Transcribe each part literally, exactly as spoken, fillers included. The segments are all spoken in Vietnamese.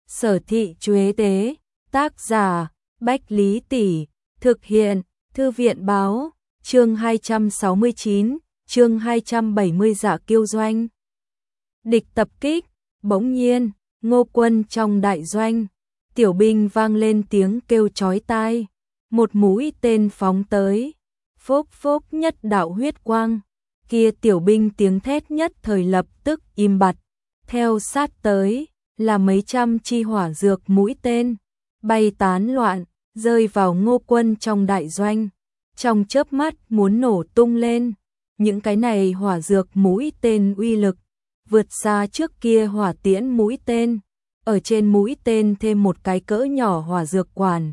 Sở thị Chuế Tế, tác giả, Bách Lý Tỷ, thực hiện, Thư viện Báo, chương hai trăm sáu mươi chín, chương hai trăm bảy mươi Dạ Kiêu Doanh. Địch tập kích, bỗng nhiên, Ngô Quân trong đại doanh, tiểu binh vang lên tiếng kêu chói tai, một mũi tên phóng tới, phốc phốc nhất đạo huyết quang, kia tiểu binh tiếng thét nhất thời lập tức im bặt, theo sát tới là mấy trăm chi hỏa dược mũi tên, bay tán loạn, rơi vào Ngô Quân trong đại doanh, trong chớp mắt muốn nổ tung lên. Những cái này hỏa dược mũi tên uy lực vượt xa trước kia hỏa tiễn mũi tên, ở trên mũi tên thêm một cái cỡ nhỏ hỏa dược quản,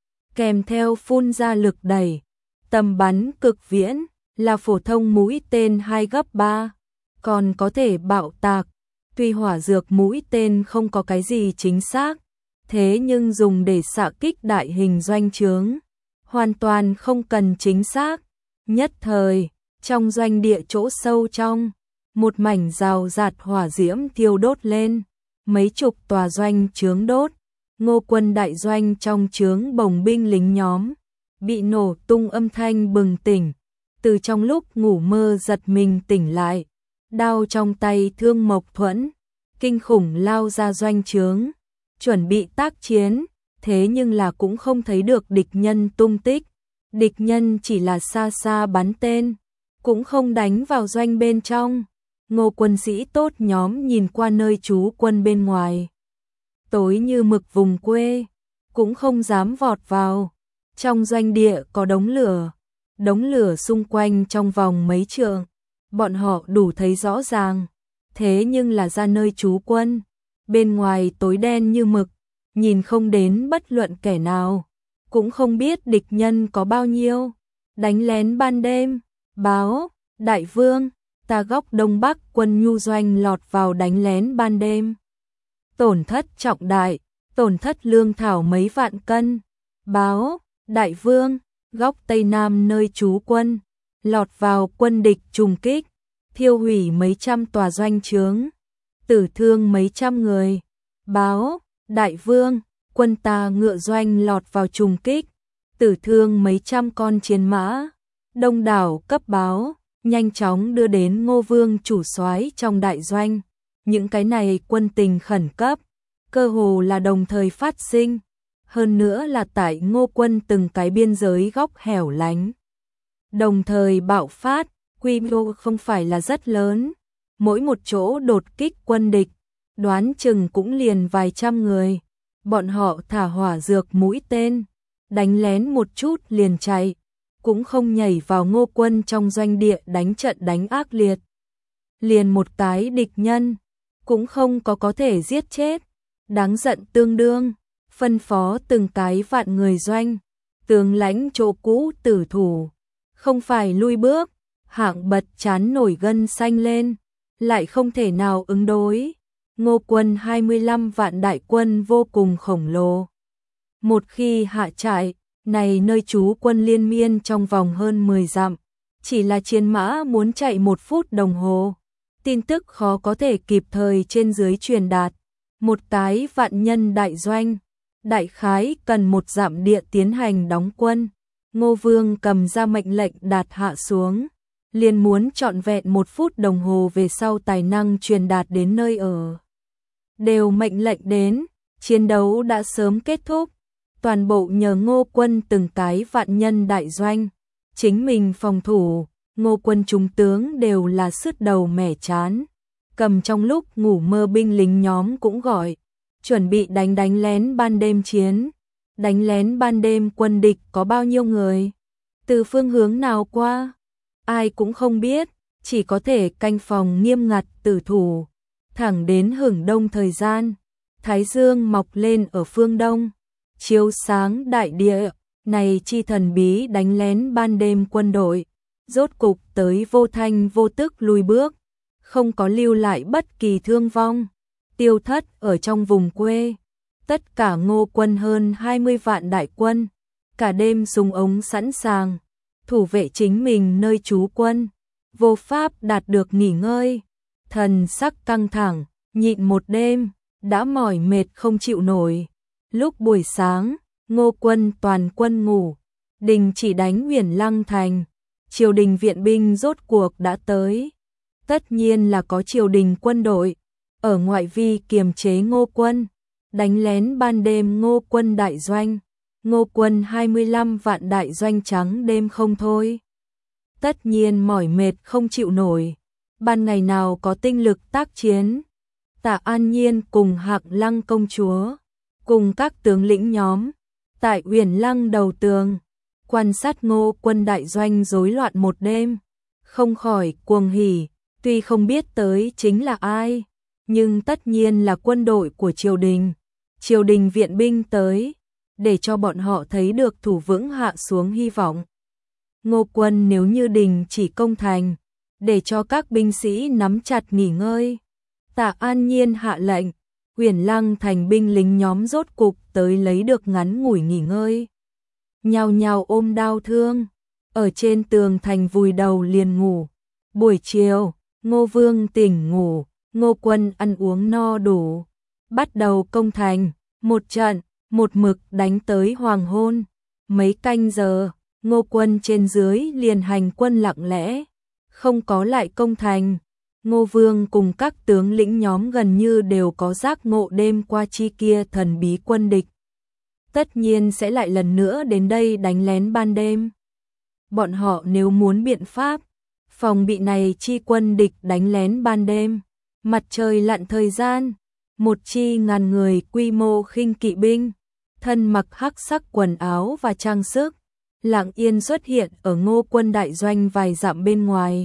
kèm theo phun ra lực đẩy, tầm bắn cực viễn, là phổ thông mũi tên hai gấp ba, còn có thể bạo tạc. Tuy hỏa dược mũi tên không có cái gì chính xác, thế nhưng dùng để xạ kích đại hình doanh trướng, hoàn toàn không cần chính xác. Nhất thời, trong doanh địa chỗ sâu trong, một mảnh rào rạt hỏa diễm thiêu đốt lên, mấy chục tòa doanh trướng đốt, Ngô Quân đại doanh trong trướng bồng binh lính nhóm, bị nổ tung âm thanh bừng tỉnh, từ trong lúc ngủ mơ giật mình tỉnh lại, đao trong tay Thương Mộc Thuẫn, kinh khủng lao ra doanh trướng, chuẩn bị tác chiến, thế nhưng là cũng không thấy được địch nhân tung tích, địch nhân chỉ là xa xa bắn tên, cũng không đánh vào doanh bên trong. Ngô quân sĩ tốt nhóm nhìn qua nơi trú quân bên ngoài, tối như mực vùng quê, cũng không dám vọt vào. Trong doanh địa có đống lửa, đống lửa xung quanh trong vòng mấy trượng, bọn họ đủ thấy rõ ràng, thế nhưng là ra nơi trú quân, bên ngoài tối đen như mực, nhìn không đến bất luận kẻ nào, cũng không biết địch nhân có bao nhiêu. Đánh lén ban đêm, báo, đại vương, ta góc đông bắc quân nhu doanh lọt vào đánh lén ban đêm. Tổn thất trọng đại, tổn thất lương thảo mấy vạn cân, báo, đại vương, góc tây nam nơi trú quân, lọt vào quân địch trùng kích, thiêu hủy mấy trăm tòa doanh trướng, tử thương mấy trăm người, báo, đại vương, quân ta ngựa doanh lọt vào trùng kích, tử thương mấy trăm con chiến mã. Đông đảo cấp báo, nhanh chóng đưa đến Ngô Vương chủ soái trong đại doanh. Những cái này quân tình khẩn cấp, cơ hồ là đồng thời phát sinh, hơn nữa là tại Ngô Quân từng cái biên giới góc hẻo lánh. Đồng thời bạo phát, quy mô không phải là rất lớn, mỗi một chỗ đột kích quân địch, đoán chừng cũng liền vài trăm người. Bọn họ thả hỏa dược mũi tên, đánh lén một chút liền chạy, cũng không nhảy vào Ngô Quân trong doanh địa đánh trận đánh ác liệt. Liền một cái địch nhân, cũng không có có thể giết chết, đáng giận tương đương, phân phó từng cái vạn người doanh, tướng lãnh chỗ cũ tử thủ, không phải lui bước, hạng bật chán nổi gân xanh lên, lại không thể nào ứng đối. Ngô Quân hai mươi lăm vạn đại quân vô cùng khổng lồ. Một khi hạ trại, này nơi trú quân liên miên trong vòng hơn mười dặm, chỉ là chiến mã muốn chạy một phút đồng hồ. Tin tức khó có thể kịp thời trên dưới truyền đạt. Một cái vạn nhân đại doanh, đại khái cần một dặm địa tiến hành đóng quân. Ngô Vương cầm ra mệnh lệnh đạt hạ xuống, liền muốn trọn vẹn một phút đồng hồ về sau tài năng truyền đạt đến nơi ở. Đều mệnh lệnh đến, chiến đấu đã sớm kết thúc, toàn bộ nhờ Ngô Quân từng cái vạn nhân đại doanh, chính mình phòng thủ. Ngô Quân trung tướng đều là sứt đầu mẻ chán, cầm trong lúc ngủ mơ binh lính nhóm cũng gọi, chuẩn bị đánh đánh lén ban đêm chiến. Đánh lén ban đêm quân địch có bao nhiêu người, từ phương hướng nào qua, ai cũng không biết, chỉ có thể canh phòng nghiêm ngặt tử thủ. Thẳng đến hửng đông thời gian, Thái Dương mọc lên ở phương đông, chiếu sáng đại địa, này chi thần bí đánh lén ban đêm quân đội, rốt cục tới vô thanh vô tức lùi bước, không có lưu lại bất kỳ thương vong, tiêu thất ở trong vùng quê. Tất cả Ngô Quân hơn hai mươi vạn đại quân, cả đêm súng ống sẵn sàng, thủ vệ chính mình nơi trú quân, vô pháp đạt được nghỉ ngơi, thần sắc căng thẳng, nhịn một đêm, đã mỏi mệt không chịu nổi. Lúc buổi sáng, Ngô quân toàn quân ngủ, đình chỉ đánh Huyền Lăng thành, triều đình viện binh rốt cuộc đã tới. Tất nhiên là có triều đình quân đội ở ngoại vi kiềm chế Ngô quân, đánh lén ban đêm Ngô quân đại doanh. Ngô quân hai mươi lăm vạn đại doanh trắng đêm không thôi. Tất nhiên mỏi mệt không chịu nổi, ban ngày nào có tinh lực tác chiến. Tạ An Nhiên cùng Hạc Lăng công chúa, cùng các tướng lĩnh nhóm, tại Huyền Lăng đầu tường, quan sát Ngô quân đại doanh rối loạn một đêm, không khỏi cuồng hỉ, tuy không biết tới chính là ai, nhưng tất nhiên là quân đội của triều đình. Triều đình viện binh tới, để cho bọn họ thấy được thủ vững hạ xuống hy vọng. Ngô quân nếu như đình chỉ công thành, để cho các binh sĩ nắm chặt nghỉ ngơi. Tạ An Nhiên hạ lệnh, Huyền Lăng thành binh lính nhóm rốt cục tới lấy được ngắn ngủi nghỉ ngơi. Nhào nhào ôm đau thương, ở trên tường thành vùi đầu liền ngủ. Buổi chiều, Ngô Vương tỉnh ngủ, Ngô quân ăn uống no đủ, bắt đầu công thành, một trận, một mực đánh tới hoàng hôn. Mấy canh giờ, Ngô quân trên dưới liền hành quân lặng lẽ, không có lại công thành. Ngô Vương cùng các tướng lĩnh nhóm gần như đều có giác ngộ đêm qua chi kia thần bí quân địch. Tất nhiên sẽ lại lần nữa đến đây đánh lén ban đêm. Bọn họ nếu muốn biện pháp, phòng bị này chi quân địch đánh lén ban đêm, mặt trời lặn thời gian, một chi ngàn người quy mô khinh kỵ binh, thân mặc hắc sắc quần áo và trang sức, lặng yên xuất hiện ở Ngô quân đại doanh vài dặm bên ngoài.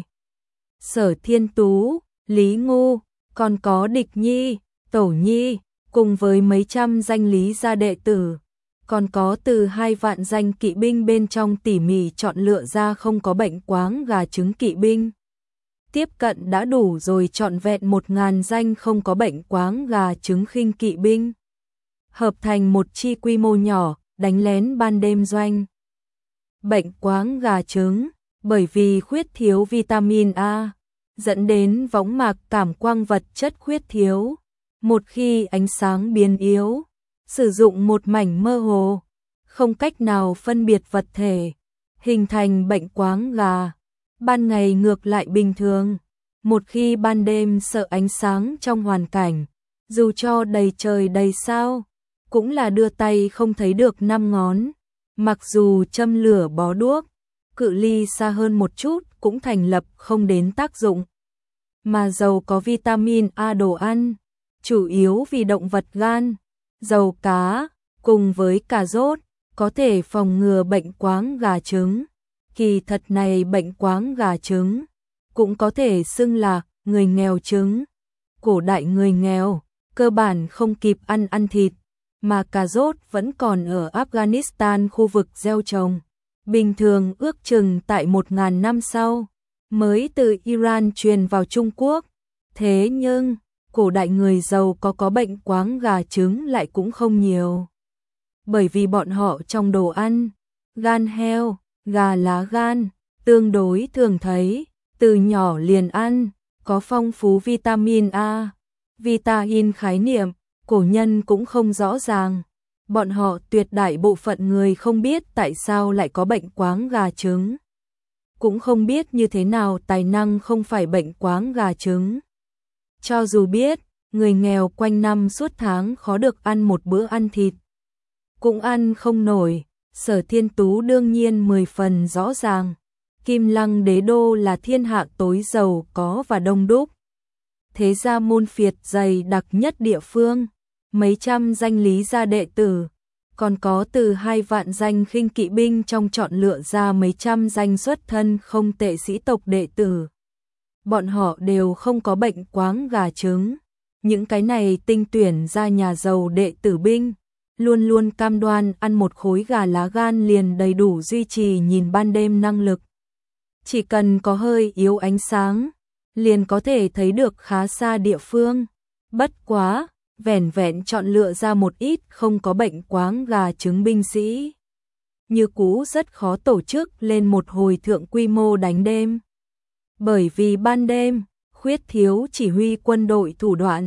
Sở Thiên Tú, Lý Ngu, còn có Địch Nhi, Tẩu Nhi, cùng với mấy trăm danh lý gia đệ tử, còn có từ hai vạn danh kỵ binh bên trong tỉ mỉ chọn lựa ra không có bệnh quáng gà trứng kỵ binh. Tiếp cận đã đủ rồi, trọn vẹn một ngàn danh không có bệnh quáng gà trứng khinh kỵ binh, hợp thành một chi quy mô nhỏ, đánh lén ban đêm doanh. Bệnh quáng gà trứng, bởi vì khuyết thiếu vitamin A, dẫn đến võng mạc cảm quang vật chất khuyết thiếu. Một khi ánh sáng biến yếu, sử dụng một mảnh mơ hồ, không cách nào phân biệt vật thể, hình thành bệnh quáng gà. Ban ngày ngược lại bình thường, một khi ban đêm sợ ánh sáng trong hoàn cảnh, dù cho đầy trời đầy sao, cũng là đưa tay không thấy được năm ngón. Mặc dù châm lửa bó đuốc, cự ly xa hơn một chút cũng thành lập không đến tác dụng. Mà dầu có vitamin A đồ ăn, chủ yếu vì động vật gan, dầu cá, cùng với cà rốt, có thể phòng ngừa bệnh quáng gà trứng. Kỳ thật này bệnh quáng gà trứng, cũng có thể xưng là người nghèo trứng. Cổ đại người nghèo, cơ bản không kịp ăn ăn thịt, mà cà rốt vẫn còn ở Afghanistan khu vực gieo trồng. Bình thường ước chừng tại một ngàn năm sau, mới từ Iran truyền vào Trung Quốc. Thế nhưng, cổ đại người giàu có có bệnh quáng gà trứng lại cũng không nhiều. Bởi vì bọn họ trong đồ ăn, gan heo, gà lá gan, tương đối thường thấy, từ nhỏ liền ăn, có phong phú vitamin A. Vitamin khái niệm, cổ nhân cũng không rõ ràng. Bọn họ tuyệt đại bộ phận người không biết tại sao lại có bệnh quáng gà trứng. Cũng không biết như thế nào tài năng không phải bệnh quáng gà trứng. Cho dù biết, người nghèo quanh năm suốt tháng khó được ăn một bữa ăn thịt, cũng ăn không nổi. Sở Thiên Tú đương nhiên mười phần rõ ràng. Kim Lăng đế đô là thiên hạ tối giàu có và đông đúc, thế gia môn phiệt dày đặc nhất địa phương. Mấy trăm danh lý gia đệ tử, còn có từ hai vạn danh khinh kỵ binh trong chọn lựa ra mấy trăm danh xuất thân không tệ sĩ tộc đệ tử. Bọn họ đều không có bệnh quáng gà trứng. Những cái này tinh tuyển ra nhà giàu đệ tử binh, luôn luôn cam đoan ăn một khối gà lá gan liền đầy đủ duy trì nhìn ban đêm năng lực. Chỉ cần có hơi yếu ánh sáng, liền có thể thấy được khá xa địa phương. Bất quá, vẻn vẹn chọn lựa ra một ít không có bệnh quáng gà trứng binh sĩ, như cũ rất khó tổ chức lên một hồi thượng quy mô đánh đêm. Bởi vì ban đêm, khuyết thiếu chỉ huy quân đội thủ đoạn,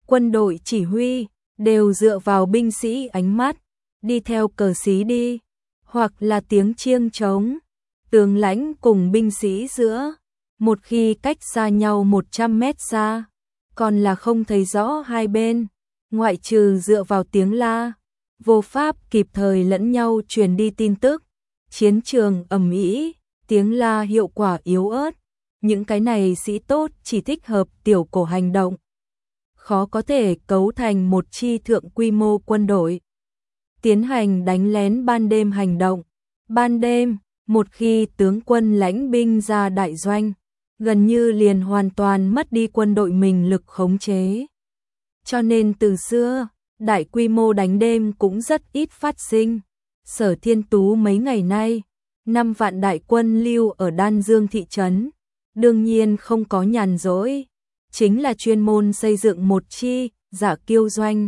quân đội chỉ huy, đều dựa vào binh sĩ ánh mắt, đi theo cờ xí đi, hoặc là tiếng chiêng trống. Tướng lãnh cùng binh sĩ giữa, một khi cách xa nhau một trăm mét xa, còn là không thấy rõ hai bên, ngoại trừ dựa vào tiếng la, vô pháp kịp thời lẫn nhau truyền đi tin tức. Chiến trường ầm ĩ, tiếng la hiệu quả yếu ớt, những cái này sĩ tốt chỉ thích hợp tiểu cổ hành động, khó có thể cấu thành một chi thượng quy mô quân đội. Tiến hành đánh lén ban đêm hành động. Ban đêm, một khi tướng quân lãnh binh ra đại doanh, gần như liền hoàn toàn mất đi quân đội mình lực khống chế. Cho nên từ xưa, đại quy mô đánh đêm cũng rất ít phát sinh. Sở Thiên Tú mấy ngày nay, năm vạn đại quân lưu ở Đan Dương thị trấn, đương nhiên không có nhàn rỗi, chính là chuyên môn xây dựng một chi Dạ Kiêu doanh.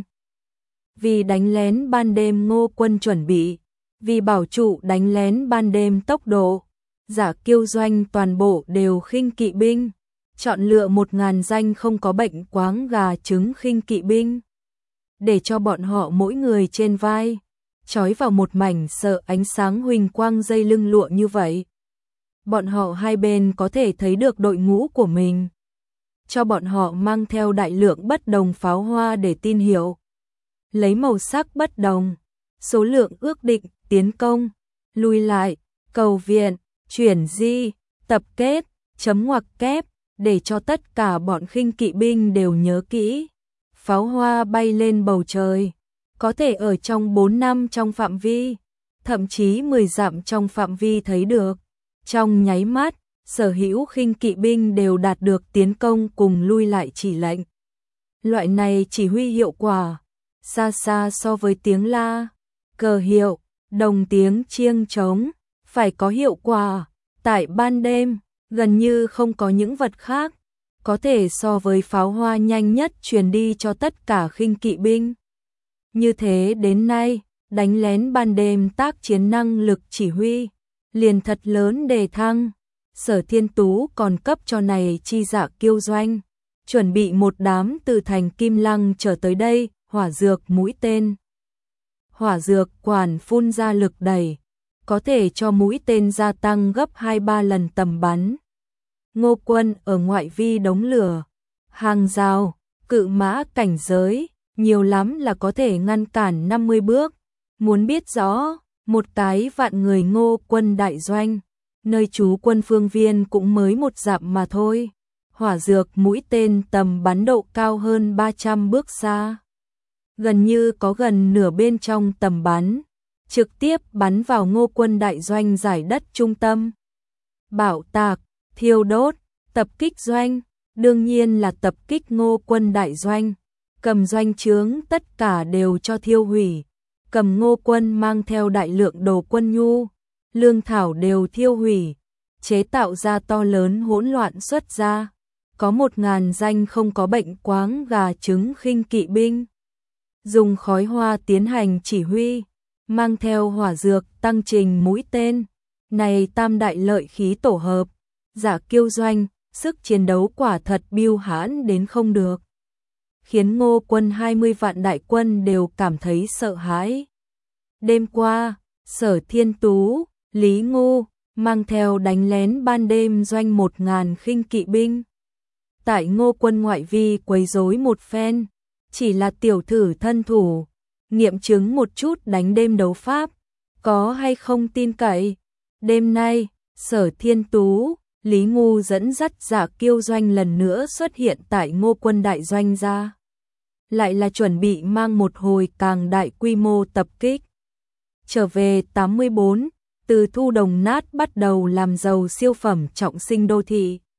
Vì đánh lén ban đêm Ngô quân chuẩn bị, vì bảo trụ đánh lén ban đêm tốc độ, Dạ Kiêu doanh toàn bộ đều khinh kỵ binh, chọn lựa một ngàn danh không có bệnh quáng gà trứng khinh kỵ binh, để cho bọn họ mỗi người trên vai trói vào một mảnh sợ ánh sáng huỳnh quang dây lưng lụa như vậy. Bọn họ hai bên có thể thấy được đội ngũ của mình. Cho bọn họ mang theo đại lượng bất đồng pháo hoa để tin hiệu. Lấy màu sắc bất đồng, số lượng ước định, tiến công, lui lại, cầu viện, chuyển di, tập kết, chấm ngoặc kép, để cho tất cả bọn khinh kỵ binh đều nhớ kỹ. Pháo hoa bay lên bầu trời, có thể ở trong bốn năm trong phạm vi, thậm chí mười dặm trong phạm vi thấy được. Trong nháy mắt, sở hữu khinh kỵ binh đều đạt được tiến công cùng lui lại chỉ lệnh. Loại này chỉ huy hiệu quả, xa xa so với tiếng la, cờ hiệu, đồng tiếng chiêng trống, phải có hiệu quả. Tại ban đêm, gần như không có những vật khác, có thể so với pháo hoa nhanh nhất truyền đi cho tất cả khinh kỵ binh. Như thế đến nay, đánh lén ban đêm tác chiến năng lực chỉ huy, liền thật lớn đề thăng. Sở Thiên Tú còn cấp cho này chi Dạ Kiêu doanh, chuẩn bị một đám từ thành Kim Lăng trở tới đây, hỏa dược mũi tên. Hỏa dược quản phun ra lực đẩy, có thể cho mũi tên gia tăng gấp hai ba lần tầm bắn. Ngô quân ở ngoại vi đống lửa, hàng rào, cự mã cảnh giới, nhiều lắm là có thể ngăn cản năm mươi bước. Muốn biết rõ, một cái vạn người Ngô quân đại doanh, nơi trú quân phương viên cũng mới một dặm mà thôi. Hỏa dược mũi tên tầm bắn độ cao hơn ba trăm bước xa, gần như có gần nửa bên trong tầm bắn, trực tiếp bắn vào Ngô quân đại doanh giải đất trung tâm. Bạo tạc, thiêu đốt, tập kích doanh, đương nhiên là tập kích Ngô quân đại doanh, cầm doanh trướng tất cả đều cho thiêu hủy, cầm Ngô quân mang theo đại lượng đồ quân nhu, lương thảo đều thiêu hủy, chế tạo ra to lớn hỗn loạn xuất ra. Có một ngàn danh không có bệnh quáng gà trứng khinh kỵ binh, dùng khói hoa tiến hành chỉ huy, mang theo hỏa dược tăng trình mũi tên. Này tam đại lợi khí tổ hợp, Dạ Kiêu doanh, sức chiến đấu quả thật biêu hãn đến không được, khiến Ngô quân hai mươi vạn đại quân đều cảm thấy sợ hãi. Đêm qua, Sở Thiên Tú, Lý Ngu mang theo đánh lén ban đêm doanh một ngàn khinh kỵ binh, tại Ngô quân ngoại vi quấy rối một phen, chỉ là tiểu thử thân thủ, nghiệm chứng một chút đánh đêm đấu pháp, có hay không tin cậy. Đêm nay, Sở Thiên Tú, Lý Ngu dẫn dắt Dạ Kiêu doanh lần nữa xuất hiện tại Ngô quân đại doanh ra, lại là chuẩn bị mang một hồi càng đại quy mô tập kích. Trở về tám mươi bốn, từ thu đồng nát bắt đầu làm giàu siêu phẩm trọng sinh đô thị.